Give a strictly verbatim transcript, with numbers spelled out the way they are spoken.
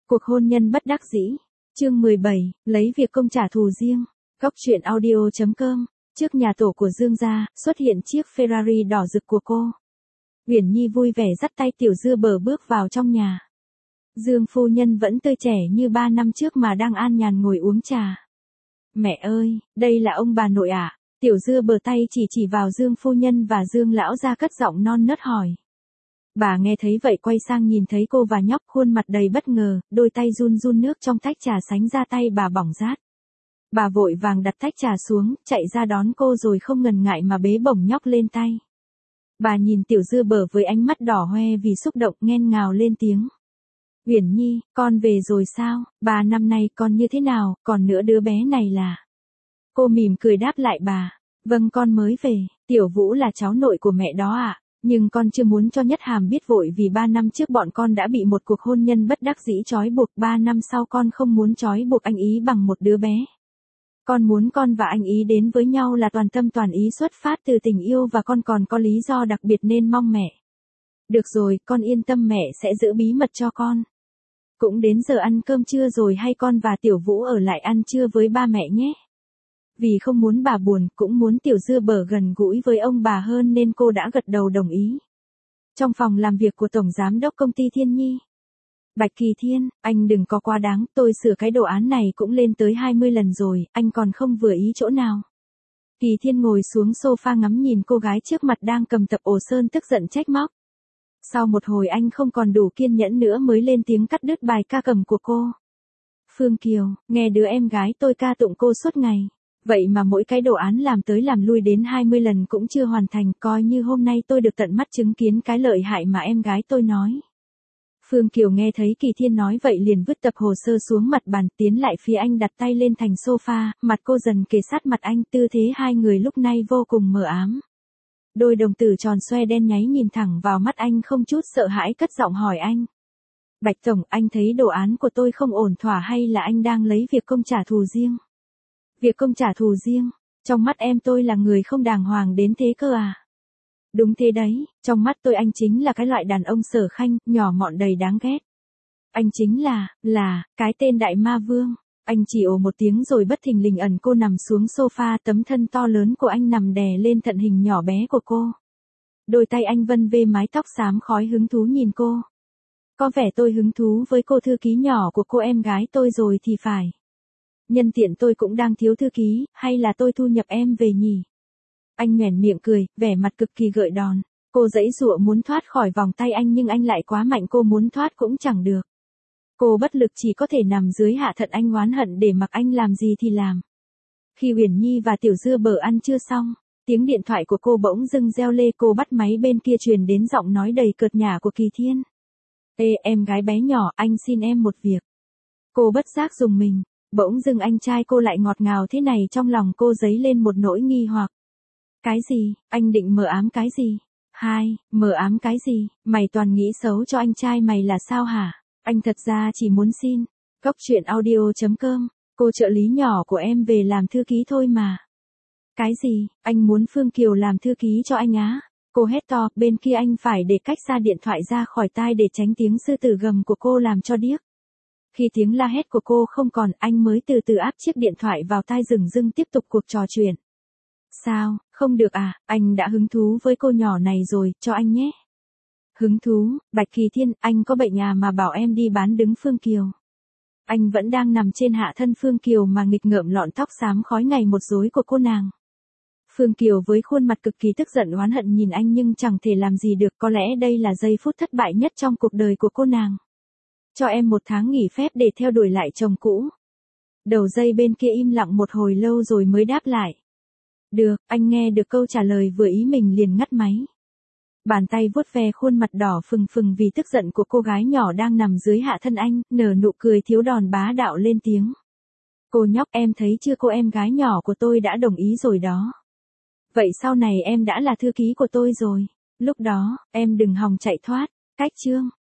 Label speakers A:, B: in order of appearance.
A: Cuộc hôn nhân bất đắc dĩ. Chương mười bảy, lấy việc công trả thù riêng. Góc truyện audio chấm com. Trước nhà tổ của Dương gia, xuất hiện chiếc Ferrari đỏ rực của cô. Uyển Nhi vui vẻ dắt tay Tiểu Dưa Bờ bước vào trong nhà. Dương phu nhân vẫn tươi trẻ như ba năm trước mà đang an nhàn ngồi uống trà. Mẹ ơi, đây là ông bà nội ạ. À? Tiểu Dưa Bờ tay chỉ chỉ vào Dương phu nhân và Dương lão gia cất giọng non nớt hỏi. Bà nghe thấy vậy quay sang nhìn thấy cô và nhóc, khuôn mặt đầy bất ngờ, đôi tay run run, nước trong tách trà sánh ra tay bà bỏng rát. Bà vội vàng đặt tách trà xuống, chạy ra đón cô rồi không ngần ngại mà bế bổng nhóc lên tay. Bà nhìn Tiểu Dưa Bờ với ánh mắt đỏ hoe vì xúc động, nghẹn ngào lên tiếng. Uyển Nhi, con về rồi sao? Bà năm nay con như thế nào? Còn nữa đứa bé này là... Cô mỉm cười đáp lại bà. Vâng, con mới về. Tiểu Vũ là cháu nội của mẹ đó ạ. À? Nhưng con chưa muốn cho Nhất Hàm biết vội vì ba năm trước bọn con đã bị một cuộc hôn nhân bất đắc dĩ trói buộc. Ba năm sau con không muốn trói buộc anh ý bằng một đứa bé. Con muốn con và anh ý đến với nhau là toàn tâm toàn ý, xuất phát từ tình yêu, và con còn có lý do đặc biệt nên mong mẹ. Được rồi, con yên tâm, mẹ sẽ giữ bí mật cho con. Cũng đến giờ ăn cơm trưa rồi, hay con và Tiểu Vũ ở lại ăn trưa với ba mẹ nhé. Vì không muốn bà buồn, cũng muốn Tiểu Dưa Bờ gần gũi với ông bà hơn nên cô đã gật đầu đồng ý. Trong phòng làm việc của Tổng Giám đốc Công ty Thiên Nhi. Bạch Kỳ Thiên, anh đừng có quá đáng, tôi sửa cái đồ án này cũng lên tới hai mươi lần rồi, anh còn không vừa ý chỗ nào. Kỳ Thiên ngồi xuống sofa ngắm nhìn cô gái trước mặt đang cầm tập ổ sơn, tức giận trách móc. Sau một hồi anh không còn đủ kiên nhẫn nữa mới lên tiếng cắt đứt bài ca cầm của cô. Phương Kiều, nghe đứa em gái tôi ca tụng cô suốt ngày. Vậy mà mỗi cái đồ án làm tới làm lui đến hai mươi lần cũng chưa hoàn thành, coi như hôm nay tôi được tận mắt chứng kiến cái lợi hại mà em gái tôi nói. Phương Kiều nghe thấy Kỳ Thiên nói vậy liền vứt tập hồ sơ xuống mặt bàn, tiến lại phía anh, đặt tay lên thành sofa, mặt cô dần kề sát mặt anh, tư thế hai người lúc này vô cùng mờ ám. Đôi đồng tử tròn xoe đen nháy nhìn thẳng vào mắt anh, không chút sợ hãi cất giọng hỏi anh. Bạch Tổng, anh thấy đồ án của tôi không ổn thỏa hay là anh đang lấy việc công trả thù riêng? Việc công trả thù riêng? Trong mắt em tôi là người không đàng hoàng đến thế cơ à? Đúng thế đấy, trong mắt tôi anh chính là cái loại đàn ông sở khanh, nhỏ mọn đầy đáng ghét. Anh chính là, là, cái tên đại ma vương. Anh chỉ ồ một tiếng rồi bất thình lình ẩn cô nằm xuống sofa, tấm thân to lớn của anh nằm đè lên thận hình nhỏ bé của cô. Đôi tay anh vân vê mái tóc xám khói hứng thú nhìn cô. Có vẻ tôi hứng thú với cô thư ký nhỏ của cô em gái tôi rồi thì phải. Nhân tiện tôi cũng đang thiếu thư ký, hay là tôi thu nhập em về nhỉ? Anh nhoẻn miệng cười, vẻ mặt cực kỳ gợi đòn. Cô giãy giụa muốn thoát khỏi vòng tay anh nhưng anh lại quá mạnh, cô muốn thoát cũng chẳng được. Cô bất lực chỉ có thể nằm dưới hạ thận anh, oán hận để mặc anh làm gì thì làm. Khi Uyển Nhi và Tiểu Dưa Bờ ăn chưa xong, tiếng điện thoại của cô bỗng dưng reo lê, cô bắt máy, bên kia truyền đến giọng nói đầy cợt nhả của Kỳ Thiên. Ê em gái bé nhỏ, anh xin em một việc. Cô bất giác rùng mình, bỗng dưng anh trai cô lại ngọt ngào thế này, trong lòng cô dấy lên một nỗi nghi hoặc. Cái gì, anh định mờ ám cái gì? Hai, mờ ám cái gì, mày toàn nghĩ xấu cho anh trai mày là sao hả? Anh thật ra chỉ muốn xin. Góc truyện audio chấm com, cô trợ lý nhỏ của em về làm thư ký thôi mà. Cái gì, anh muốn Phương Kiều làm thư ký cho anh á? Cô hét to, bên kia anh phải để cách xa điện thoại ra khỏi tai để tránh tiếng sư tử gầm của cô làm cho điếc. Khi tiếng la hét của cô không còn, anh mới từ từ áp chiếc điện thoại vào tai, dửng dưng tiếp tục cuộc trò chuyện. Sao, không được à, anh đã hứng thú với cô nhỏ này rồi, cho anh nhé. Hứng thú, Bạch Kỳ Thiên, anh có bệnh à mà bảo em đi bán đứng Phương Kiều. Anh vẫn đang nằm trên hạ thân Phương Kiều mà nghịch ngợm lọn tóc xám khói ngày một rối của cô nàng. Phương Kiều với khuôn mặt cực kỳ tức giận oán hận nhìn anh nhưng chẳng thể làm gì được, có lẽ đây là giây phút thất bại nhất trong cuộc đời của cô nàng. Cho em một tháng nghỉ phép để theo đuổi lại chồng cũ. Đầu dây bên kia im lặng một hồi lâu rồi mới đáp lại. Được, anh nghe được câu trả lời vừa ý mình liền ngắt máy. Bàn tay vuốt ve khuôn mặt đỏ phừng phừng vì tức giận của cô gái nhỏ đang nằm dưới hạ thân anh, nở nụ cười thiếu đòn bá đạo lên tiếng. Cô nhóc, em thấy chưa, cô em gái nhỏ của tôi đã đồng ý rồi đó. Vậy sau này em đã là thư ký của tôi rồi. Lúc đó, em đừng hòng chạy thoát. Cách chương.